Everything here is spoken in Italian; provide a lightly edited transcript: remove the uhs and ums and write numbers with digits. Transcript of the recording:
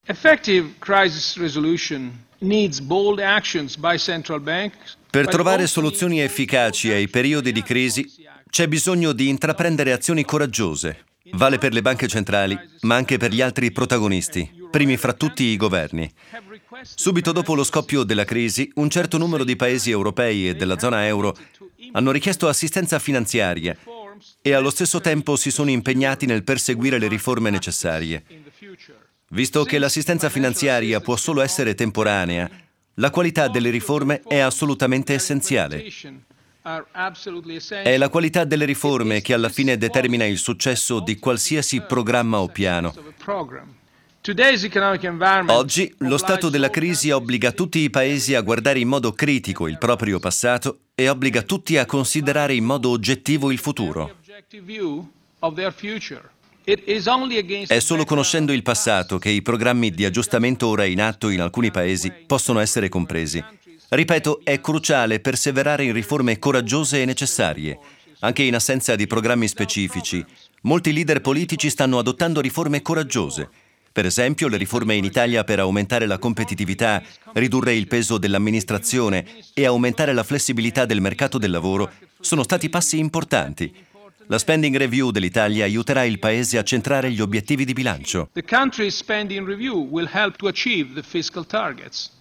Effective crisis resolution needs bold actions by central banks. Per trovare soluzioni efficaci ai periodi di crisi c'è bisogno di intraprendere azioni coraggiose. Vale per le banche centrali, ma anche per gli altri protagonisti, primi fra tutti i governi. Subito dopo lo scoppio della crisi, un certo numero di paesi europei e della zona euro hanno richiesto assistenza finanziaria e allo stesso tempo si sono impegnati nel perseguire le riforme necessarie. Visto che l'assistenza finanziaria può solo essere temporanea, la qualità delle riforme è assolutamente essenziale. È la qualità delle riforme che alla fine determina il successo di qualsiasi programma o piano. Oggi lo stato della crisi obbliga tutti i paesi a guardare in modo critico il proprio passato e obbliga tutti a considerare in modo oggettivo il futuro. È solo conoscendo il passato che i programmi di aggiustamento ora in atto in alcuni paesi possono essere compresi. Ripeto, è cruciale perseverare in riforme coraggiose e necessarie. Anche in assenza di programmi specifici, molti leader politici stanno adottando riforme coraggiose. Per esempio, le riforme in Italia per aumentare la competitività, ridurre il peso dell'amministrazione e aumentare la flessibilità del mercato del lavoro sono stati passi importanti. La spending review dell'Italia aiuterà il Paese a centrare gli obiettivi di bilancio. The country's spending review will help to achieve the fiscal targets.